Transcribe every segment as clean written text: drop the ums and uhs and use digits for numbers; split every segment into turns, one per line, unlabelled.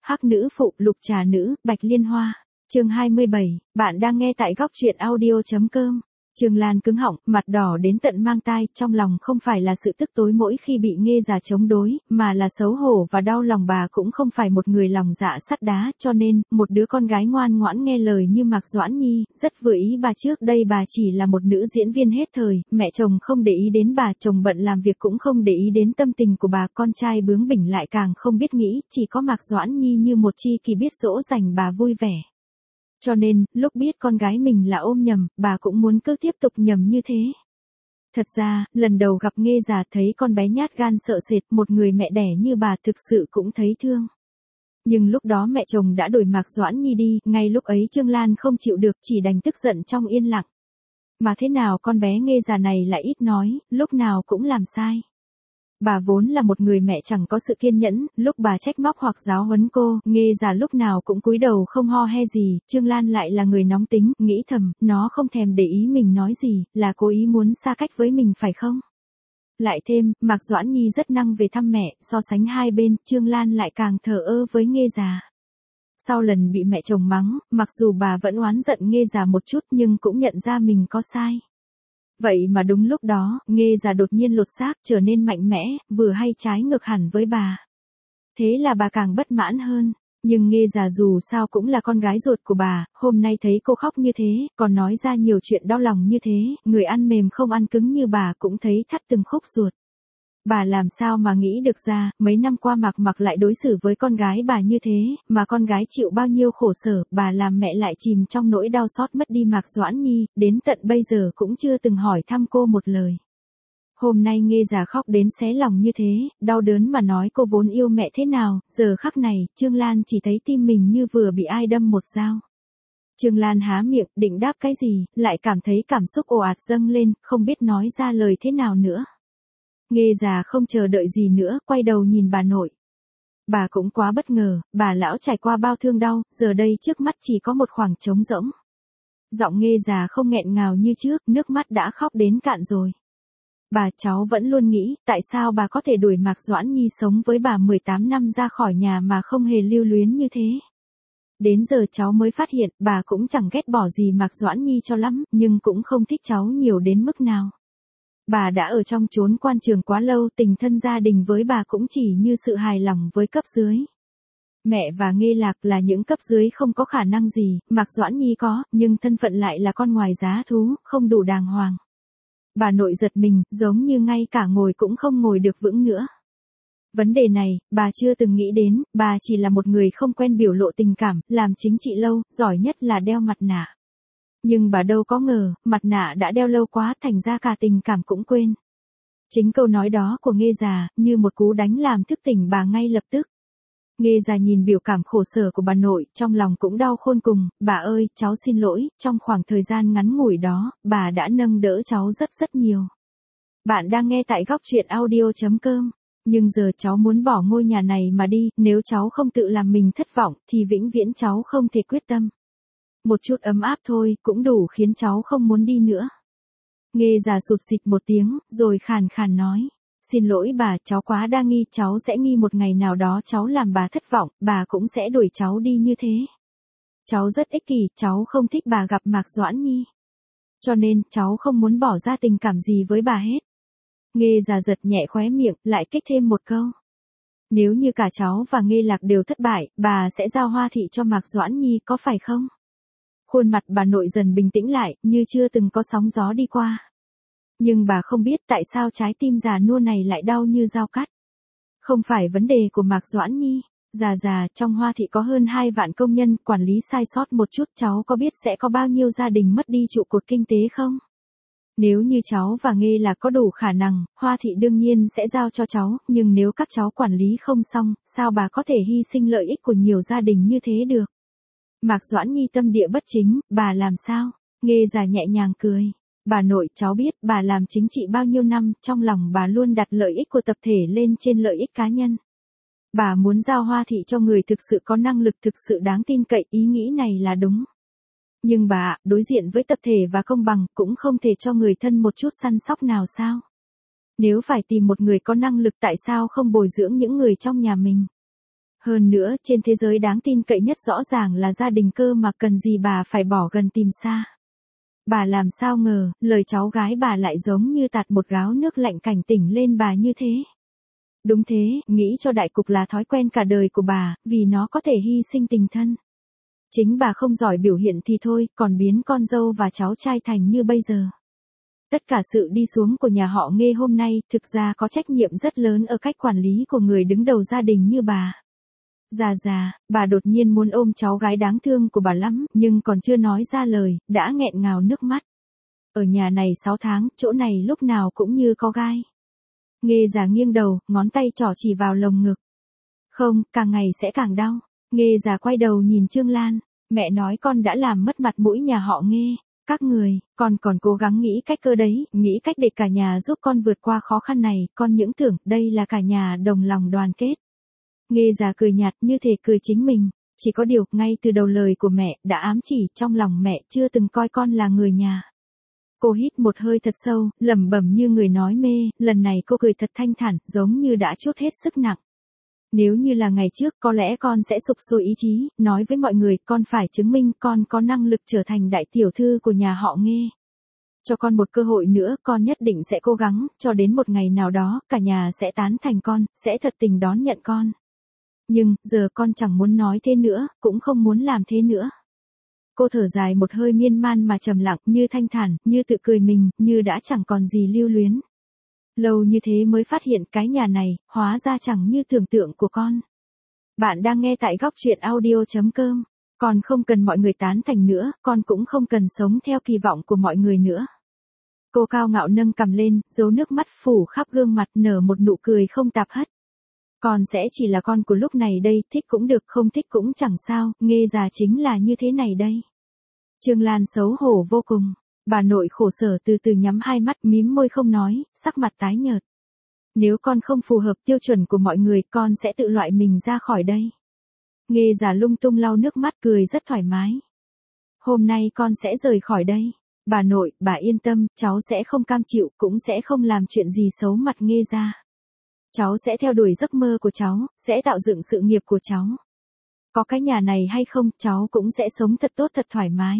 Hắc nữ phụ, lục trà nữ, bạch liên hoa. Chương 27, bạn đang nghe tại góc truyện audio.com. Trương Lan cứng họng, mặt đỏ đến tận mang tai, trong lòng không phải là sự tức tối mỗi khi bị Nghê già chống đối, mà là xấu hổ và đau lòng. Bà cũng không phải một người lòng dạ sắt đá, cho nên, một đứa con gái ngoan ngoãn nghe lời như Mạc Doãn Nhi, rất vừa ý bà. Trước đây bà chỉ là một nữ diễn viên hết thời, mẹ chồng không để ý đến bà, chồng bận làm việc cũng không để ý đến tâm tình của bà, con trai bướng bỉnh lại càng không biết nghĩ, chỉ có Mạc Doãn Nhi như một tri kỷ biết dỗ dành bà vui vẻ. Cho nên, lúc biết con gái mình là ôm nhầm, bà cũng muốn cứ tiếp tục nhầm như thế. Thật ra, lần đầu gặp Nghê già thấy con bé nhát gan sợ sệt, một người mẹ đẻ như bà thực sự cũng thấy thương. Nhưng lúc đó mẹ chồng đã đuổi Mạc Doãn Nhi đi, ngay lúc ấy Trương Lan không chịu được, chỉ đành tức giận trong yên lặng. Mà thế nào con bé Nghê già này lại ít nói, lúc nào cũng làm sai. Bà vốn là một người mẹ chẳng có sự kiên nhẫn, lúc bà trách móc hoặc giáo huấn cô, Nghê già lúc nào cũng cúi đầu không ho he gì. Trương Lan lại là người nóng tính, nghĩ thầm, nó không thèm để ý mình nói gì, là cố ý muốn xa cách với mình phải không? Lại thêm, Mạc Doãn Nhi rất năng về thăm mẹ, so sánh hai bên, Trương Lan lại càng thờ ơ với Nghê già. Sau lần bị mẹ chồng mắng, mặc dù bà vẫn oán giận Nghê già một chút nhưng cũng nhận ra mình có sai. Vậy mà đúng lúc đó, Nghê già đột nhiên lột xác trở nên mạnh mẽ, vừa hay trái ngược hẳn với bà. Thế là bà càng bất mãn hơn. Nhưng Nghê già dù sao cũng là con gái ruột của bà, hôm nay thấy cô khóc như thế, còn nói ra nhiều chuyện đau lòng như thế, người ăn mềm không ăn cứng như bà cũng thấy thắt từng khúc ruột. Bà làm sao mà nghĩ được ra, mấy năm qua Mạc lại đối xử với con gái bà như thế, mà con gái chịu bao nhiêu khổ sở, bà làm mẹ lại chìm trong nỗi đau xót mất đi Mạc Doãn Nhi, đến tận bây giờ cũng chưa từng hỏi thăm cô một lời. Hôm nay Nghê già khóc đến xé lòng như thế, đau đớn mà nói cô vốn yêu mẹ thế nào, giờ khắc này, Trương Lan chỉ thấy tim mình như vừa bị ai đâm một dao. Trương Lan há miệng, định đáp cái gì, lại cảm thấy cảm xúc ồ ạt dâng lên, không biết nói ra lời thế nào nữa. Nghê già không chờ đợi gì nữa, quay đầu nhìn bà nội. Bà cũng quá bất ngờ, bà lão trải qua bao thương đau, giờ đây trước mắt chỉ có một khoảng trống rỗng. Giọng Nghê già không nghẹn ngào như trước, nước mắt đã khóc đến cạn rồi. Bà cháu vẫn luôn nghĩ, tại sao bà có thể đuổi Mạc Doãn Nhi sống với bà 18 năm ra khỏi nhà mà không hề lưu luyến như thế. Đến giờ cháu mới phát hiện, bà cũng chẳng ghét bỏ gì Mạc Doãn Nhi cho lắm, nhưng cũng không thích cháu nhiều đến mức nào. Bà đã ở trong chốn quan trường quá lâu, tình thân gia đình với bà cũng chỉ như sự hài lòng với cấp dưới. Mẹ và Nghê Lạc là những cấp dưới không có khả năng gì, Mạc Doãn Nhi có, nhưng thân phận lại là con ngoài giá thú, không đủ đàng hoàng. Bà nội giật mình, giống như ngay cả ngồi cũng không ngồi được vững nữa. Vấn đề này, bà chưa từng nghĩ đến, bà chỉ là một người không quen biểu lộ tình cảm, làm chính trị lâu, giỏi nhất là đeo mặt nạ. Nhưng bà đâu có ngờ, mặt nạ đã đeo lâu quá thành ra cả tình cảm cũng quên. Chính câu nói đó của Nghê già, như một cú đánh làm thức tỉnh bà ngay lập tức. Nghê già nhìn biểu cảm khổ sở của bà nội, trong lòng cũng đau khôn cùng, bà ơi, cháu xin lỗi, trong khoảng thời gian ngắn ngủi đó, bà đã nâng đỡ cháu rất nhiều. Bạn đang nghe tại góc truyện audio.com, nhưng giờ cháu muốn bỏ ngôi nhà này mà đi, nếu cháu không tự làm mình thất vọng, thì vĩnh viễn cháu không thể quyết tâm. Một chút ấm áp thôi, cũng đủ khiến cháu không muốn đi nữa. Nghê già sụt sịt một tiếng, rồi khàn khàn nói. Xin lỗi bà, cháu quá đa nghi, cháu sẽ nghi một ngày nào đó cháu làm bà thất vọng, bà cũng sẽ đuổi cháu đi như thế. Cháu rất ích kỷ, cháu không thích bà gặp Mạc Doãn Nhi. Cho nên, cháu không muốn bỏ ra tình cảm gì với bà hết. Nghê già giật nhẹ khóe miệng, lại kích thêm một câu. Nếu như cả cháu và Nghê Lạc đều thất bại, bà sẽ giao Hoa Thị cho Mạc Doãn Nhi, có phải không? Khuôn mặt bà nội dần bình tĩnh lại, như chưa từng có sóng gió đi qua. Nhưng bà không biết tại sao trái tim già nua này lại đau như dao cắt. Không phải vấn đề của Mạc Doãn Nhi. Già, trong Hoa Thị có hơn 2 vạn công nhân, quản lý sai sót một chút, cháu có biết sẽ có bao nhiêu gia đình mất đi trụ cột kinh tế không? Nếu như cháu và Nghê Lạc có đủ khả năng, Hoa Thị đương nhiên sẽ giao cho cháu, nhưng nếu các cháu quản lý không xong, sao bà có thể hy sinh lợi ích của nhiều gia đình như thế được? Mạc Doãn Nhi tâm địa bất chính, bà làm sao? Nghê già nhẹ nhàng cười. Bà nội, cháu biết, bà làm chính trị bao nhiêu năm, trong lòng bà luôn đặt lợi ích của tập thể lên trên lợi ích cá nhân. Bà muốn giao Hoa Thị cho người thực sự có năng lực, thực sự đáng tin cậy, ý nghĩ này là đúng. Nhưng bà, đối diện với tập thể và công bằng, cũng không thể cho người thân một chút săn sóc nào sao? Nếu phải tìm một người có năng lực tại sao không bồi dưỡng những người trong nhà mình? Hơn nữa, trên thế giới đáng tin cậy nhất rõ ràng là gia đình cơ mà, cần gì bà phải bỏ gần tìm xa. Bà làm sao ngờ, lời cháu gái bà lại giống như tạt một gáo nước lạnh cảnh tỉnh lên bà như thế. Đúng thế, nghĩ cho đại cục là thói quen cả đời của bà, vì nó có thể hy sinh tình thân. Chính bà không giỏi biểu hiện thì thôi, còn biến con dâu và cháu trai thành như bây giờ. Tất cả sự đi xuống của nhà họ Nghê hôm nay thực ra có trách nhiệm rất lớn ở cách quản lý của người đứng đầu gia đình như bà. Già, bà đột nhiên muốn ôm cháu gái đáng thương của bà lắm, nhưng còn chưa nói ra lời, đã nghẹn ngào nước mắt. Ở nhà này 6 tháng, chỗ này lúc nào cũng như có gai. Nghê già nghiêng đầu, ngón tay trỏ chỉ vào lồng ngực. Không, càng ngày sẽ càng đau. Nghê già quay đầu nhìn Trương Lan, mẹ nói con đã làm mất mặt mũi nhà họ Nghê. Các người, con còn cố gắng nghĩ cách cơ đấy, nghĩ cách để cả nhà giúp con vượt qua khó khăn này, con những tưởng đây là cả nhà đồng lòng đoàn kết. Nghê già cười nhạt như thể cười chính mình, chỉ có điều, ngay từ đầu lời của mẹ, đã ám chỉ trong lòng mẹ chưa từng coi con là người nhà. Cô hít một hơi thật sâu, lẩm bẩm như người nói mê, lần này cô cười thật thanh thản, giống như đã trút hết sức nặng. Nếu như là ngày trước, có lẽ con sẽ sục sôi ý chí, nói với mọi người, con phải chứng minh con có năng lực trở thành đại tiểu thư của nhà họ Nghê. Cho con một cơ hội nữa, con nhất định sẽ cố gắng, cho đến một ngày nào đó, cả nhà sẽ tán thành con, sẽ thật tình đón nhận con. Nhưng, giờ con chẳng muốn nói thế nữa, cũng không muốn làm thế nữa. Cô thở dài một hơi miên man mà trầm lặng, như thanh thản, như tự cười mình, như đã chẳng còn gì lưu luyến. Lâu như thế mới phát hiện cái nhà này, hóa ra chẳng như tưởng tượng của con. Bạn đang nghe tại góc truyện audio.com. Con không cần mọi người tán thành nữa, con cũng không cần sống theo kỳ vọng của mọi người nữa. Cô cao ngạo nâng cằm lên, giấu nước mắt phủ khắp gương mặt, nở một nụ cười không tạp hất. Con sẽ chỉ là con của lúc này đây, thích cũng được, không thích cũng chẳng sao, Nghê già chính là như thế này đây. Trương Lan xấu hổ vô cùng. Bà nội khổ sở từ từ nhắm hai mắt, mím môi không nói, sắc mặt tái nhợt. Nếu con không phù hợp tiêu chuẩn của mọi người, con sẽ tự loại mình ra khỏi đây. Nghê già lung tung lau nước mắt, cười rất thoải mái. Hôm nay con sẽ rời khỏi đây. Bà nội, bà yên tâm, cháu sẽ không cam chịu, cũng sẽ không làm chuyện gì xấu mặt Nghê gia. Cháu sẽ theo đuổi giấc mơ của cháu, sẽ tạo dựng sự nghiệp của cháu. Có cái nhà này hay không, cháu cũng sẽ sống thật tốt thật thoải mái.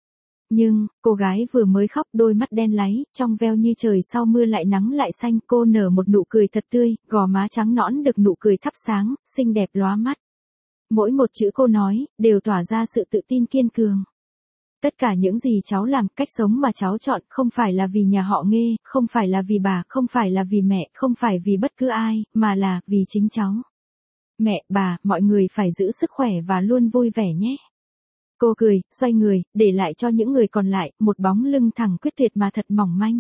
Nhưng, cô gái vừa mới khóc, đôi mắt đen láy, trong veo như trời sau mưa lại nắng lại xanh, cô nở một nụ cười thật tươi, gò má trắng nõn được nụ cười thắp sáng, xinh đẹp lóa mắt. Mỗi một chữ cô nói, đều tỏa ra sự tự tin kiên cường. Tất cả những gì cháu làm, cách sống mà cháu chọn, không phải là vì nhà họ Nghê, không phải là vì bà, không phải là vì mẹ, không phải vì bất cứ ai, mà là vì chính cháu. Mẹ, bà, mọi người phải giữ sức khỏe và luôn vui vẻ nhé. Cô cười, xoay người, để lại cho những người còn lại, một bóng lưng thẳng quyết tuyệt mà thật mỏng manh.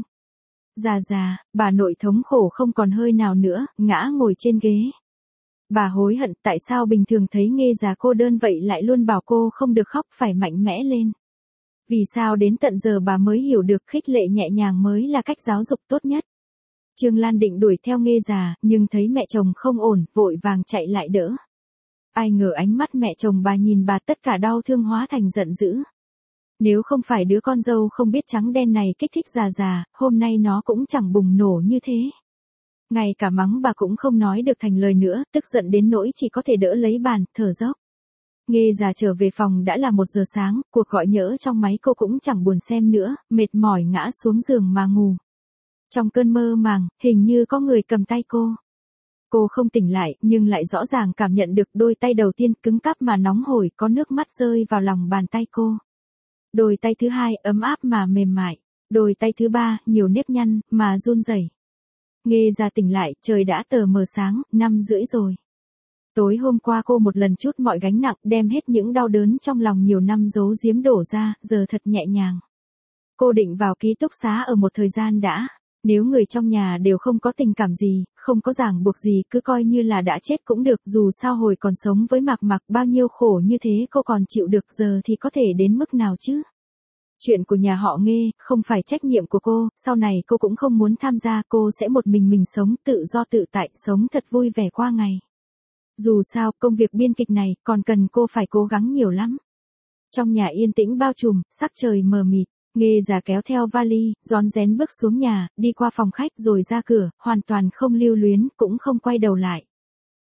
Già, bà nội thống khổ không còn hơi nào nữa, ngã ngồi trên ghế. Bà hối hận tại sao bình thường thấy Nghê già cô đơn vậy lại luôn bảo cô không được khóc, phải mạnh mẽ lên. Vì sao đến tận giờ bà mới hiểu được khích lệ nhẹ nhàng mới là cách giáo dục tốt nhất. Trương Lan định đuổi theo Nghê già, nhưng thấy mẹ chồng không ổn, vội vàng chạy lại đỡ. Ai ngờ ánh mắt mẹ chồng bà nhìn bà tất cả đau thương hóa thành giận dữ. Nếu không phải đứa con dâu không biết trắng đen này kích thích già, hôm nay nó cũng chẳng bùng nổ như thế. Ngay cả mắng bà cũng không nói được thành lời nữa, tức giận đến nỗi chỉ có thể đỡ lấy bàn, thở dốc. Nghê già trở về phòng đã là 1 giờ sáng, cuộc gọi nhỡ trong máy cô cũng chẳng buồn xem nữa, mệt mỏi ngã xuống giường mà ngủ. Trong cơn mơ màng, hình như có người cầm tay cô. Cô không tỉnh lại, nhưng lại rõ ràng cảm nhận được đôi tay đầu tiên cứng cáp mà nóng hổi, có nước mắt rơi vào lòng bàn tay cô. Đôi tay thứ hai ấm áp mà mềm mại. Đôi tay thứ ba nhiều nếp nhăn, mà run rẩy. Nghê già tỉnh lại, trời đã tờ mờ sáng, 5:30 rồi. Tối hôm qua cô một lần trút mọi gánh nặng, đem hết những đau đớn trong lòng nhiều năm giấu giếm đổ ra, giờ thật nhẹ nhàng. Cô định vào ký túc xá ở một thời gian đã. Nếu người trong nhà đều không có tình cảm gì, không có ràng buộc gì, cứ coi như là đã chết cũng được, dù sao hồi còn sống với Mạc Mặc bao nhiêu khổ như thế cô còn chịu được, giờ thì có thể đến mức nào chứ? Chuyện của nhà họ Nghê, không phải trách nhiệm của cô, sau này cô cũng không muốn tham gia, cô sẽ một mình sống tự do tự tại, sống thật vui vẻ qua ngày. Dù sao, công việc biên kịch này, còn cần cô phải cố gắng nhiều lắm. Trong nhà yên tĩnh bao trùm, sắc trời mờ mịt. Nghê già kéo theo vali, rón rén bước xuống nhà, đi qua phòng khách rồi ra cửa, hoàn toàn không lưu luyến, cũng không quay đầu lại.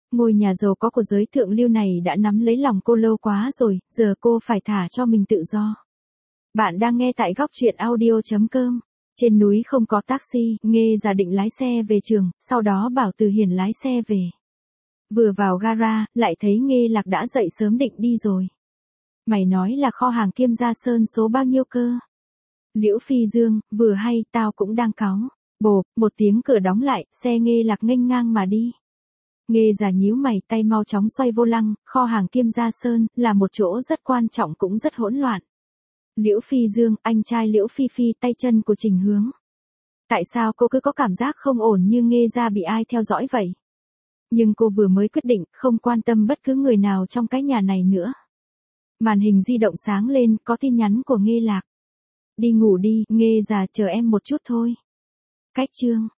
Ngôi nhà giàu có của giới thượng lưu này đã nắm lấy lòng cô lâu quá rồi, giờ cô phải thả cho mình tự do. Bạn đang nghe tại góc truyện audio.com. Trên núi không có taxi, Nghê giả định lái xe về trường, sau đó bảo Từ Hiền lái xe về. Vừa vào gara, lại thấy Nghê Lạc đã dậy sớm định đi rồi. Mày nói là kho hàng Kiêm Gia Sơn số bao nhiêu cơ? Liễu Phi Dương, vừa hay, tao cũng đang cáu. Bộp, một tiếng cửa đóng lại, xe Nghê Lạc nghênh ngang mà đi. Nghê giả nhíu mày, tay mau chóng xoay vô lăng, kho hàng Kiêm Gia Sơn, là một chỗ rất quan trọng cũng rất hỗn loạn. Liễu Phi Dương, anh trai Liễu Phi Phi, tay chân của Trình Hướng. Tại sao cô cứ có cảm giác không ổn như Nghê gia bị ai theo dõi vậy? Nhưng cô vừa mới quyết định, không quan tâm bất cứ người nào trong cái nhà này nữa. Màn hình di động sáng lên, có tin nhắn của Nghê Lạc. Đi ngủ đi, Nghê già, chờ em một chút thôi. Cách chương.